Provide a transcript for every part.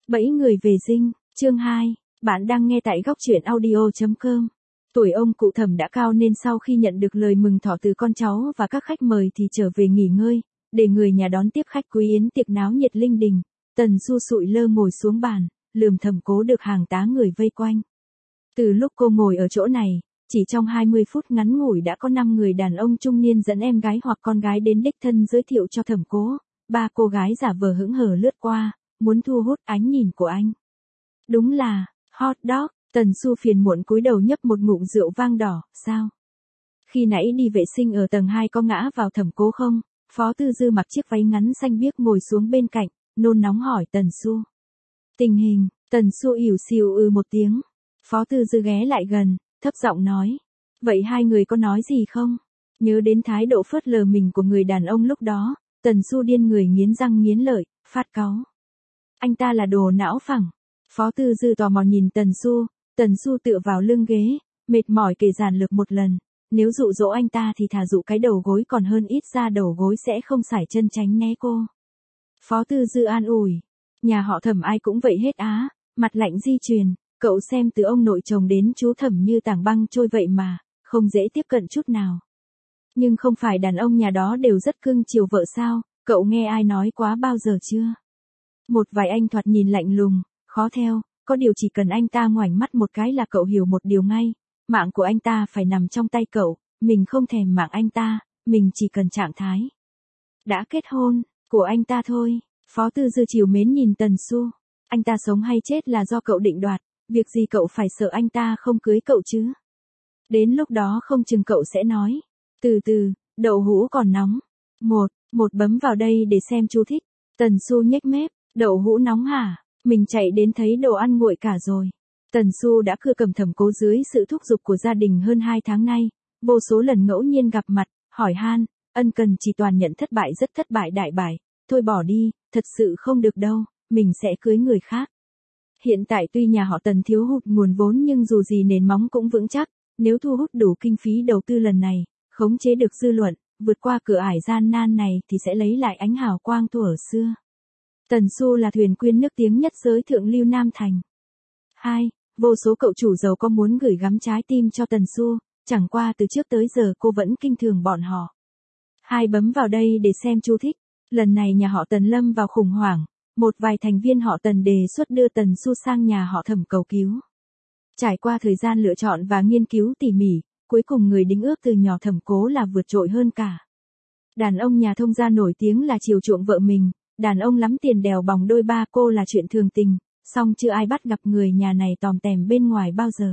Bẫy người về dinh, chương 2, bạn đang nghe tại góc truyện audio.com. Tuổi ông cụ Thẩm đã cao nên sau khi nhận được lời mừng thọ từ con cháu và các khách mời thì trở về nghỉ ngơi, để người nhà đón tiếp khách quý yến tiệc náo nhiệt linh đình. Tần Xu sụi lơ ngồi xuống bàn, lườm Thẩm Cố được hàng tá người vây quanh. Từ lúc cô ngồi ở chỗ này, chỉ trong 20 phút ngắn ngủi đã có 5 người đàn ông trung niên dẫn em gái hoặc con gái đến đích thân giới thiệu cho Thẩm Cố. 3 cô gái giả vờ hững hờ lướt qua, muốn thu hút ánh nhìn của anh. Đúng là, hot dog, Tần Xu phiền muộn cúi đầu nhấp một ngụm rượu vang đỏ, sao? Khi nãy đi vệ sinh ở tầng 2 có ngã vào Thẩm Cố không? Phó Tư Dư mặc chiếc váy ngắn xanh biếc ngồi xuống bên cạnh, nôn nóng hỏi Tần Xu. Tình hình, Tần Xu ỉu xìu một tiếng. Phó Tư Dư ghé lại gần, thấp giọng nói. Vậy hai người có nói gì không? Nhớ đến thái độ phớt lờ mình của người đàn ông lúc đó, Tần Xu điên người nghiến răng nghiến lợi, phát cáu. Anh ta là đồ não phẳng. Phó Tư Dư tò mò nhìn Tần Xu tựa vào lưng ghế, mệt mỏi kể giản lược một lần. Nếu dụ dỗ anh ta thì thà dụ cái đầu gối còn hơn, ít ra đầu gối sẽ không sải chân tránh né cô. Phó Tư Dư an ủi. Nhà họ Thẩm ai cũng vậy hết á, mặt lạnh di truyền, cậu xem từ ông nội chồng đến chú Thẩm như tảng băng trôi vậy mà, không dễ tiếp cận chút nào. Nhưng không phải đàn ông nhà đó đều rất cưng chiều vợ sao, cậu nghe ai nói quá bao giờ chưa? Một vài anh thoạt nhìn lạnh lùng, khó theo, có điều chỉ cần anh ta ngoảnh mắt một cái là cậu hiểu một điều ngay, mạng của anh ta phải nằm trong tay cậu, mình không thèm mạng anh ta, mình chỉ cần trạng thái đã kết hôn của anh ta thôi. Phó Tư Dư trìu mến nhìn Tần Xu. Anh ta sống hay chết là do cậu định đoạt, việc gì cậu phải sợ anh ta không cưới cậu chứ? Đến lúc đó không chừng cậu sẽ nói. Từ từ, đậu hũ còn nóng. Một bấm vào đây để xem chú thích. Tần Xu nhếch mép, đậu hũ nóng hả? Mình chạy đến thấy đồ ăn nguội cả rồi. Tần Xu đã cưa cầm Thẩm Cố dưới sự thúc giục của gia đình hơn 2 tháng nay. Vô số lần ngẫu nhiên gặp mặt, hỏi han, ân cần chỉ toàn nhận thất bại, rất thất bại đại bại. Thôi bỏ đi, thật sự không được đâu, mình sẽ cưới người khác. Hiện tại tuy nhà họ Tần thiếu hụt nguồn vốn nhưng dù gì nền móng cũng vững chắc, nếu thu hút đủ kinh phí đầu tư lần này, khống chế được dư luận, vượt qua cửa ải gian nan này thì sẽ lấy lại ánh hào quang thuở xưa. Tần Xu là thuyền quyên nước tiếng nhất giới thượng lưu Nam Thành. 2. Vô số cậu chủ giàu có muốn gửi gắm trái tim cho Tần Xu, chẳng qua từ trước tới giờ cô vẫn kinh thường bọn họ. 2 bấm vào đây để xem chú thích. Lần này nhà họ Tần lâm vào khủng hoảng, một vài thành viên họ Tần đề xuất đưa Tần Xu sang nhà họ Thẩm cầu cứu. Trải qua thời gian lựa chọn và nghiên cứu tỉ mỉ, cuối cùng người đính ước từ nhỏ Thẩm Cố là vượt trội hơn cả. Đàn ông nhà thông gia nổi tiếng là chiều chuộng vợ mình, đàn ông lắm tiền đèo bòng đôi ba cô là chuyện thường tình, song chưa ai bắt gặp người nhà này tòm tèm bên ngoài bao giờ.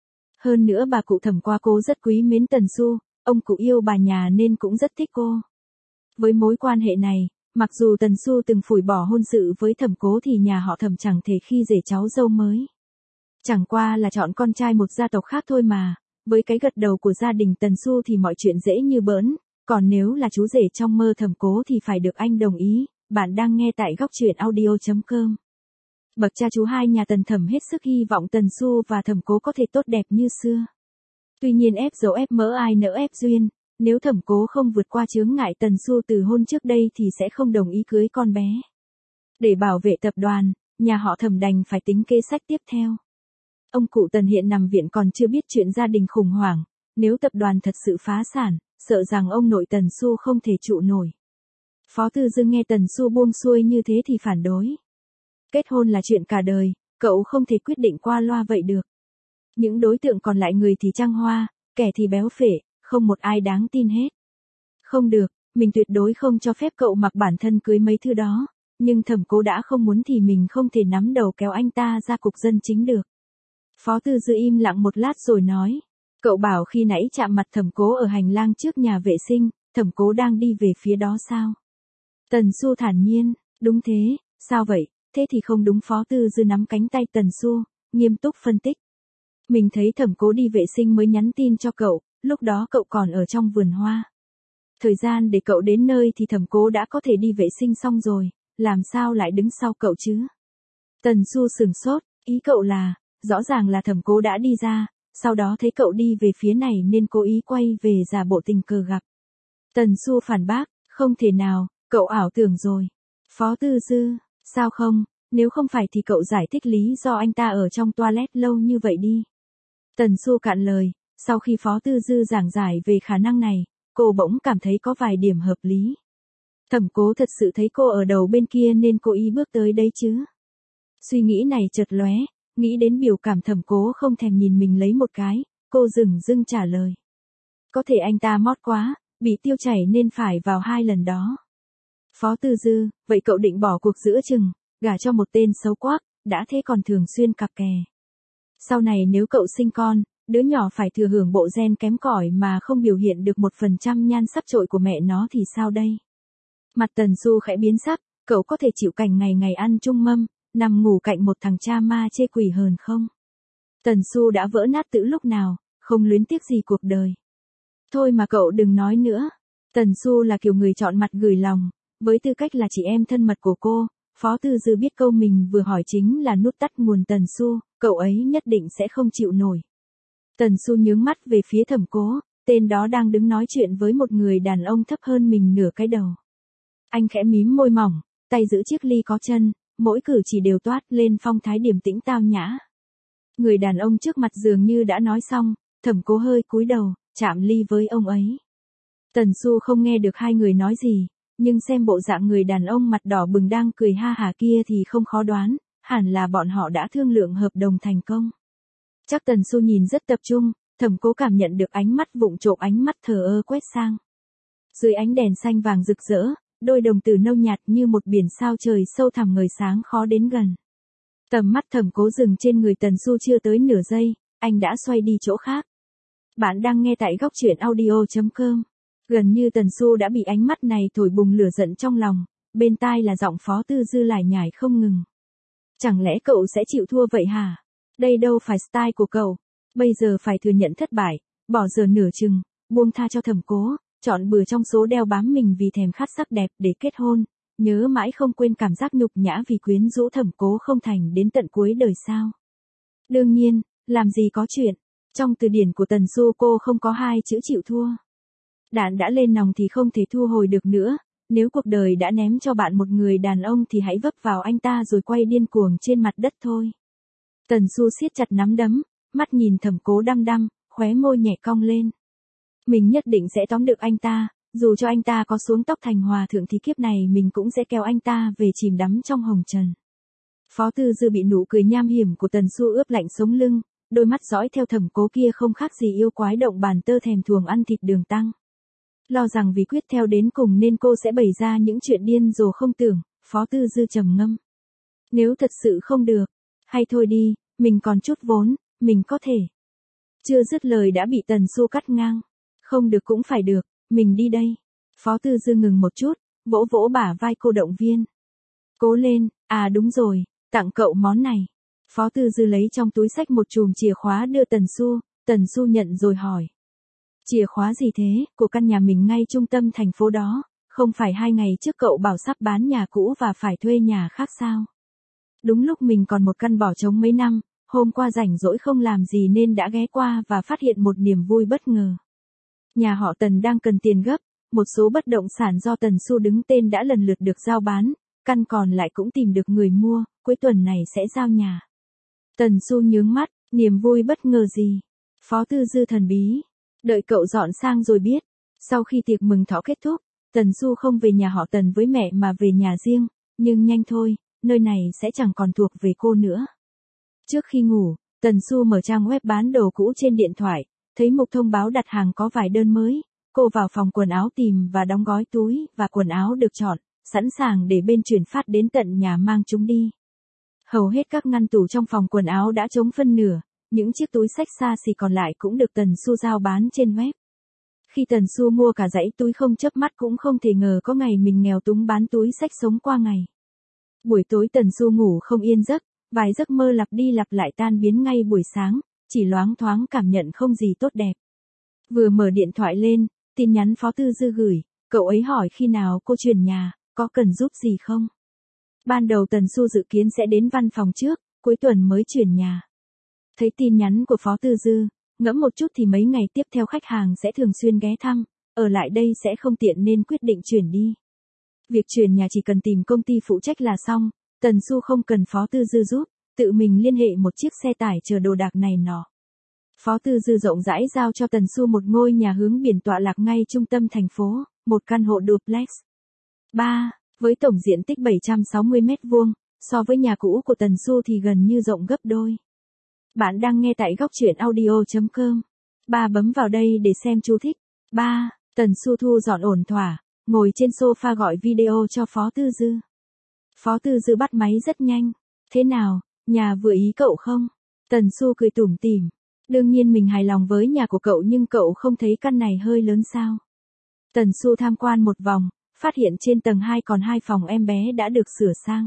Hơn nữa bà cụ Thẩm qua cô rất quý mến Tần Xu, ông cụ yêu bà nhà nên cũng rất thích cô. Với mối quan hệ này, mặc dù Tần Xu từng phủi bỏ hôn sự với Thẩm Cố thì nhà họ Thẩm chẳng thể khi rể cháu dâu mới. Chẳng qua là chọn con trai một gia tộc khác thôi mà, với cái gật đầu của gia đình Tần Xu thì mọi chuyện dễ như bỡn, còn nếu là chú rể trong mơ Thẩm Cố thì phải được anh đồng ý. Bạn đang nghe tại góc truyện audio.com. Bậc cha chú hai nhà Tần Thẩm hết sức hy vọng Tần Xu và Thẩm Cố có thể tốt đẹp như xưa. Tuy nhiên ép dấu ép mỡ ai nỡ ép duyên. Nếu Thẩm Cố không vượt qua chướng ngại Tần Xu từ hôn trước đây thì sẽ không đồng ý cưới con bé. Để bảo vệ tập đoàn, nhà họ Thẩm đành phải tính kế sách tiếp theo. Ông cụ Tần hiện nằm viện còn chưa biết chuyện gia đình khủng hoảng, nếu tập đoàn thật sự phá sản, sợ rằng ông nội Tần Xu không thể trụ nổi. Phó Tư Dư nghe Tần Xu buông xuôi như thế thì phản đối. Kết hôn là chuyện cả đời, cậu không thể quyết định qua loa vậy được. Những đối tượng còn lại người thì trăng hoa, kẻ thì béo phệ. Không một ai đáng tin hết. Không được, mình tuyệt đối không cho phép cậu mặc bản thân cưới mấy thứ đó, nhưng Thẩm Cố đã không muốn thì mình không thể nắm đầu kéo anh ta ra cục dân chính được. Phó Tư Dư im lặng một lát rồi nói, cậu bảo khi nãy chạm mặt Thẩm Cố ở hành lang trước nhà vệ sinh, Thẩm Cố đang đi về phía đó sao? Tần Xu thản nhiên, đúng thế, sao vậy, thế thì không đúng. Phó Tư Dư nắm cánh tay Tần Xu, nghiêm túc phân tích. Mình thấy Thẩm Cố đi vệ sinh mới nhắn tin cho cậu. Lúc đó cậu còn ở trong vườn hoa. Thời gian để cậu đến nơi thì Thẩm Cố đã có thể đi vệ sinh xong rồi, làm sao lại đứng sau cậu chứ? Tần Xu sửng sốt, ý cậu là, rõ ràng là Thẩm Cố đã đi ra, sau đó thấy cậu đi về phía này nên cố ý quay về giả bộ tình cờ gặp. Tần Xu phản bác, không thể nào, cậu ảo tưởng rồi. Phó Tư Dư, sao không, Nếu không phải thì cậu giải thích lý do anh ta ở trong toilet lâu như vậy đi. Tần Xu cạn lời, sau khi Phó Tư Dư giảng giải về khả năng này, cô bỗng cảm thấy có vài điểm hợp lý. Thẩm Cố thật sự thấy cô ở đầu bên kia nên cố ý bước tới đấy chứ. Suy nghĩ này chợt lóe, nghĩ đến biểu cảm Thẩm Cố không thèm nhìn mình lấy một cái, cô dửng dưng trả lời. Có thể anh ta mót quá, bị tiêu chảy nên phải vào 2 lần đó. Phó Tư Dư, vậy cậu định bỏ cuộc giữa chừng, gả cho một tên xấu quắc, đã thế còn thường xuyên cặp kè. Sau này nếu cậu sinh con, đứa nhỏ phải thừa hưởng bộ gen kém cỏi mà không biểu hiện được 1% nhan sắc trội của mẹ nó thì sao đây? Mặt Tần Xu khẽ biến sắc, cậu có thể chịu cảnh ngày ngày ăn chung mâm, nằm ngủ cạnh một thằng cha ma chê quỷ hờn không? Tần Xu đã vỡ nát từ lúc nào, không luyến tiếc gì cuộc đời. Thôi mà cậu đừng nói nữa. Tần Xu là kiểu người chọn mặt gửi lòng, với tư cách là chị em thân mật của cô, Phó Tư Dư biết câu mình vừa hỏi chính là nút tắt nguồn Tần Xu, cậu ấy nhất định sẽ không chịu nổi. Tần Xu nhướng mắt về phía Thẩm Cố, tên đó đang đứng nói chuyện với một người đàn ông thấp hơn mình nửa cái đầu. Anh khẽ mím môi mỏng, tay giữ chiếc ly có chân, mỗi cử chỉ đều toát lên phong thái điềm tĩnh tao nhã. Người đàn ông trước mặt dường như đã nói xong, Thẩm Cố hơi cúi đầu, chạm ly với ông ấy. Tần Xu không nghe được hai người nói gì, nhưng xem bộ dạng người đàn ông mặt đỏ bừng đang cười ha hả kia thì không khó đoán, hẳn là bọn họ đã thương lượng hợp đồng thành công. Chắc Tần Xu nhìn rất tập trung, Thẩm Cố cảm nhận được ánh mắt vụng trộm, ánh mắt thờ ơ quét sang. Dưới ánh đèn xanh vàng rực rỡ, đôi đồng tử nâu nhạt như một biển sao trời sâu thẳm ngời sáng khó đến gần. Tầm mắt Thẩm Cố dừng trên người Tần Xu chưa tới nửa giây, anh đã xoay đi chỗ khác. Bạn đang nghe tại góc truyện audio.com. Gần như Tần Xu đã bị ánh mắt này thổi bùng lửa giận trong lòng, bên tai là giọng Phó Tư Dư lải nhải không ngừng. Chẳng lẽ cậu sẽ chịu thua vậy hả? Đây đâu phải style của cậu. Bây giờ phải thừa nhận thất bại, bỏ giờ nửa chừng, buông tha cho Thẩm Cố, chọn bừa trong số đeo bám mình vì thèm khát sắc đẹp để kết hôn, nhớ mãi không quên cảm giác nhục nhã vì quyến rũ Thẩm Cố không thành đến tận cuối đời sao? Đương nhiên, làm gì có chuyện. Trong từ điển của Tần Xu cô không có hai chữ chịu thua. Đạn đã lên nòng thì không thể thu hồi được nữa, nếu cuộc đời đã ném cho bạn một người đàn ông thì hãy vấp vào anh ta rồi quay điên cuồng trên mặt đất thôi. Tần Xu siết chặt nắm đấm, mắt nhìn Thẩm Cố đăm đăm, khóe môi nhẹ cong lên. Mình nhất định sẽ tóm được anh ta, dù cho anh ta có xuống tóc thành hòa thượng thì kiếp này mình cũng sẽ kéo anh ta về chìm đắm trong hồng trần. Phó Tư Dư bị nụ cười nham hiểm của Tần Xu ướp lạnh sống lưng, đôi mắt dõi theo Thẩm Cố kia không khác gì yêu quái động bàn tơ thèm thuồng ăn thịt đường tăng. Lo rằng vì quyết theo đến cùng nên cô sẽ bày ra những chuyện điên rồ không tưởng, Phó Tư Dư trầm ngâm. Nếu thật sự không được, hay thôi đi, mình còn chút vốn, mình có thể. Chưa dứt lời đã bị Tần Xu cắt ngang. Không được cũng phải được, mình đi đây. Phó Tư Dư ngừng một chút, vỗ vỗ bả vai cô động viên. Cố lên, à đúng rồi, tặng cậu món này. Phó Tư Dư lấy trong túi xách một chùm chìa khóa đưa Tần Xu nhận rồi hỏi. Chìa khóa gì thế, của căn nhà mình ngay trung tâm thành phố đó, không phải 2 ngày trước cậu bảo sắp bán nhà cũ và phải thuê nhà khác sao? Đúng lúc mình còn một căn bỏ trống mấy năm, hôm qua rảnh rỗi không làm gì nên đã ghé qua và phát hiện một niềm vui bất ngờ. Nhà họ Tần đang cần tiền gấp, một số bất động sản do Tần Xu đứng tên đã lần lượt được giao bán, căn còn lại cũng tìm được người mua, cuối tuần này sẽ giao nhà. Tần Xu nhướng mắt, niềm vui bất ngờ gì? Phó Tư Dư thần bí. Đợi cậu dọn sang rồi biết. Sau khi tiệc mừng thọ kết thúc, Tần Xu không về nhà họ Tần với mẹ mà về nhà riêng, nhưng nhanh thôi, nơi này sẽ chẳng còn thuộc về cô nữa. Trước khi ngủ, Tần Xu mở trang web bán đồ cũ trên điện thoại, thấy mục thông báo đặt hàng có vài đơn mới, cô vào phòng quần áo tìm và đóng gói túi và quần áo được chọn, sẵn sàng để bên chuyển phát đến tận nhà mang chúng đi. Hầu hết các ngăn tủ trong phòng quần áo đã trống phân nửa, những chiếc túi xách xa xỉ còn lại cũng được Tần Xu giao bán trên web. Khi Tần Xu mua cả dãy túi không chớp mắt cũng không thể ngờ có ngày mình nghèo túng bán túi xách sống qua ngày. Buổi tối Tần Xu ngủ không yên giấc, vài giấc mơ lặp đi lặp lại tan biến ngay buổi sáng, chỉ loáng thoáng cảm nhận không gì tốt đẹp. Vừa mở điện thoại lên, tin nhắn Phó Tư Dư gửi, cậu ấy hỏi khi nào cô chuyển nhà, có cần giúp gì không? Ban đầu Tần Xu dự kiến sẽ đến văn phòng trước, cuối tuần mới chuyển nhà. Thấy tin nhắn của Phó Tư Dư, ngẫm một chút thì mấy ngày tiếp theo khách hàng sẽ thường xuyên ghé thăm, ở lại đây sẽ không tiện nên quyết định chuyển đi. Việc chuyển nhà chỉ cần tìm công ty phụ trách là xong, Tần Xu không cần Phó Tư Dư giúp, tự mình liên hệ một chiếc xe tải chở đồ đạc này nọ. Phó Tư Dư rộng rãi giao cho Tần Xu một ngôi nhà hướng biển tọa lạc ngay trung tâm thành phố, một căn hộ duplex. 3. Với tổng diện tích 760 mét vuông, so với nhà cũ của Tần Xu thì gần như rộng gấp đôi. Bạn đang nghe tại góc truyện audio.com. 3. Bấm vào đây để xem chú thích. 3. Tần Xu thu dọn ổn thỏa, ngồi trên sofa gọi video cho Phó Tư Dư. Phó Tư Dư bắt máy rất nhanh. Thế nào, nhà vừa ý cậu không? Tần Xu cười tủm tỉm. Đương nhiên mình hài lòng với nhà của cậu, nhưng cậu không thấy căn này hơi lớn sao? Tần Xu tham quan một vòng, phát hiện trên tầng 2 còn 2 phòng em bé đã được sửa sang.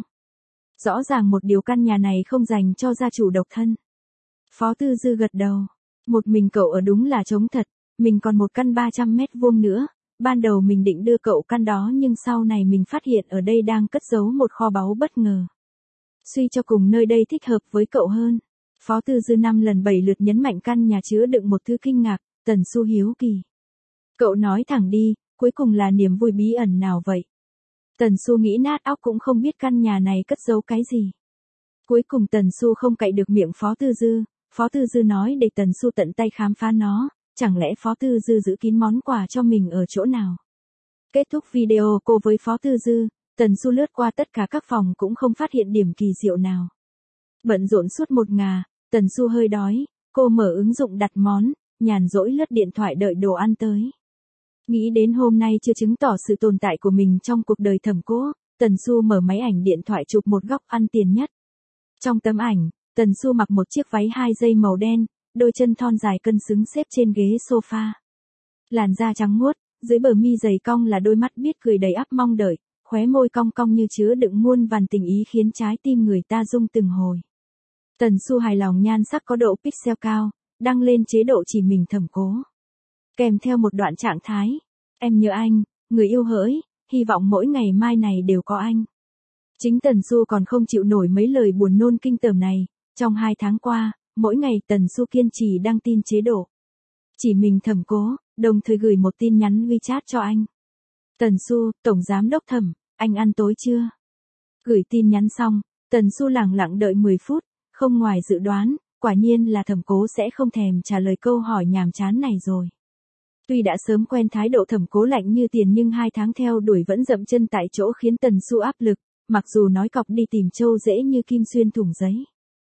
Rõ ràng một điều căn nhà này không dành cho gia chủ độc thân. Phó Tư Dư gật đầu. Một mình cậu ở đúng là trống thật, mình còn một căn 300 mét vuông nữa. Ban đầu mình định đưa cậu căn đó, nhưng sau này mình phát hiện ở đây đang cất giấu một kho báu bất ngờ. Suy cho cùng nơi đây thích hợp với cậu hơn. Phó Tư Dư 5 lần 7 lượt nhấn mạnh căn nhà chứa đựng một thứ kinh ngạc. Tần Xu hiếu kỳ. Cậu nói thẳng đi, cuối cùng là niềm vui bí ẩn nào vậy? Tần Xu nghĩ nát óc cũng không biết căn nhà này cất giấu cái gì. Cuối cùng Tần Xu không cậy được miệng Phó Tư Dư. Phó Tư Dư nói để Tần Xu tận tay khám phá nó. Chẳng lẽ Phó Tư Dư giữ kín món quà cho mình ở chỗ nào? Kết thúc video cô với Phó Tư Dư, Tần Xu lướt qua tất cả các phòng cũng không phát hiện điểm kỳ diệu nào. Bận rộn suốt một ngày, Tần Xu hơi đói, cô mở ứng dụng đặt món, nhàn rỗi lướt điện thoại đợi đồ ăn tới. Nghĩ đến hôm nay chưa chứng tỏ sự tồn tại của mình trong cuộc đời Thẩm Cố, Tần Xu mở máy ảnh điện thoại chụp một góc ăn tiền nhất. Trong tấm ảnh, Tần Xu mặc một chiếc váy 2 dây màu đen, đôi chân thon dài cân xứng xếp trên ghế sofa. Làn da trắng muốt, dưới bờ mi dày cong là đôi mắt biết cười đầy ắp mong đợi, khóe môi cong cong như chứa đựng muôn vàn tình ý khiến trái tim người ta rung từng hồi. Tần Xu hài lòng nhan sắc có độ pixel cao, đăng lên chế độ chỉ mình Thẩm Cố. Kèm theo một đoạn trạng thái, em nhớ anh, người yêu hỡi, hy vọng mỗi ngày mai này đều có anh. Chính Tần Xu còn không chịu nổi mấy lời buồn nôn kinh tởm này, trong 2 tháng qua, mỗi ngày Tần Xu kiên trì đăng tin chế độ chỉ mình Thẩm Cố, đồng thời gửi một tin nhắn WeChat cho anh. Tần Xu, Tổng Giám đốc Thẩm, anh ăn tối chưa? Gửi tin nhắn xong, Tần Xu lẳng lặng đợi 10 phút, không ngoài dự đoán, quả nhiên là Thẩm Cố sẽ không thèm trả lời câu hỏi nhàm chán này rồi. Tuy đã sớm quen thái độ Thẩm Cố lạnh như tiền, nhưng 2 tháng theo đuổi vẫn dậm chân tại chỗ khiến Tần Xu áp lực, mặc dù nói cọc đi tìm trâu dễ như kim xuyên thủng giấy.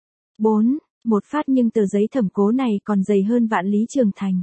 4. Một phát nhưng tờ giấy Thẩm Cố này còn dày hơn vạn lý trường thành.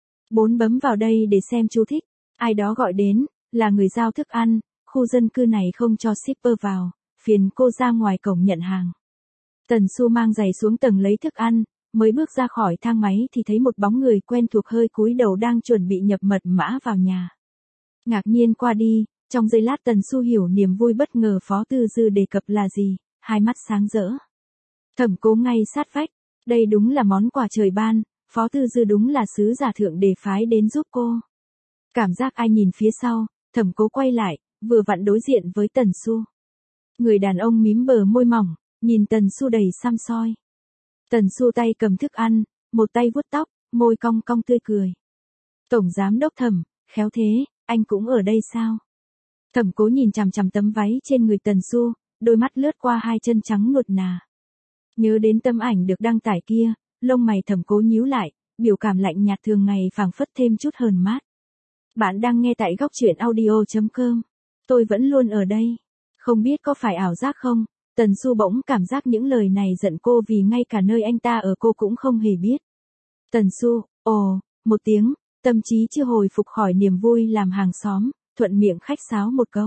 4. Bấm vào đây để xem chú thích. Ai đó gọi đến, là người giao thức ăn, khu dân cư này không cho shipper vào, phiền cô ra ngoài cổng nhận hàng. Tần Xu mang giày xuống tầng lấy thức ăn, mới bước ra khỏi thang máy thì thấy một bóng người quen thuộc hơi cúi đầu đang chuẩn bị nhập mật mã vào nhà. Ngạc nhiên qua đi, trong giây lát Tần Xu hiểu niềm vui bất ngờ Phó Tư Dư đề cập là gì, hai mắt sáng rỡ. Thẩm Cố ngay sát vách, đây đúng là món quà trời ban, Phó Tư Dư đúng là sứ giả thượng đề phái đến giúp cô. Cảm giác ai nhìn phía sau, Thẩm Cố quay lại, vừa vặn đối diện với Tần Xu. Người đàn ông mím bờ môi mỏng, nhìn Tần Xu đầy săm soi. Tần Xu tay cầm thức ăn, một tay vuốt tóc, môi cong cong tươi cười. Tổng Giám đốc Thẩm, khéo thế, anh cũng ở đây sao? Thẩm Cố nhìn chằm chằm tấm váy trên người Tần Xu, đôi mắt lướt qua hai chân trắng nuột nà. Nhớ đến tấm ảnh được đăng tải kia, lông mày Thẩm Cố nhíu lại, biểu cảm lạnh nhạt thường ngày phảng phất thêm chút hờn mát. Bạn đang nghe tại góc truyện audio.com. Tôi vẫn luôn ở đây. Không biết có phải ảo giác không? Tần Xu bỗng cảm giác những lời này giận cô vì ngay cả nơi anh ta ở cô cũng không hề biết. Tần Xu, ồ, một tiếng, tâm trí chưa hồi phục khỏi niềm vui làm hàng xóm, thuận miệng khách sáo một câu.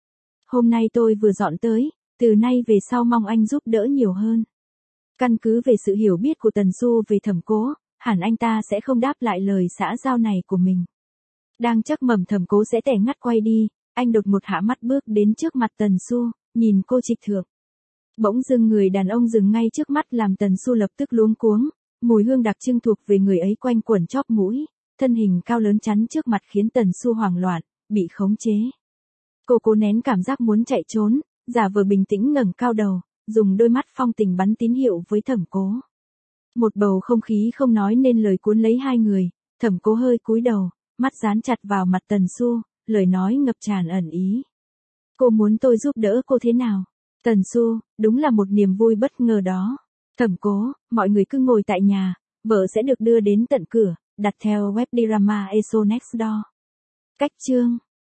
Hôm nay tôi vừa dọn tới, từ nay về sau mong anh giúp đỡ nhiều hơn. Căn cứ về sự hiểu biết của Tần Xu về Thẩm Cố, hẳn anh ta sẽ không đáp lại lời xã giao này của mình. Đang chắc mẩm Thẩm Cố sẽ tẻ ngắt quay đi, anh đột ngột hạ mắt bước đến trước mặt Tần Xu, nhìn cô trịch thượng. Bỗng dưng người đàn ông dừng ngay trước mắt làm Tần Xu lập tức luống cuống, mùi hương đặc trưng thuộc về người ấy quanh quẩn chóp mũi, thân hình cao lớn chắn trước mặt khiến Tần Xu hoảng loạn, bị khống chế. Cô cố nén cảm giác muốn chạy trốn, giả vờ bình tĩnh ngẩng cao đầu, dùng đôi mắt phong tình bắn tín hiệu với Thẩm Cố. Một bầu không khí không nói nên lời cuốn lấy hai người, Thẩm Cố hơi cúi đầu, mắt dán chặt vào mặt Tần Xu, lời nói ngập tràn ẩn ý. Cô muốn tôi giúp đỡ cô thế nào? Tần Xu, đúng là một niềm vui bất ngờ đó. Thẩm Cố, mọi người cứ ngồi tại nhà, vợ sẽ được đưa đến tận cửa, đặt theo web drama ESO Next Door. Cách chương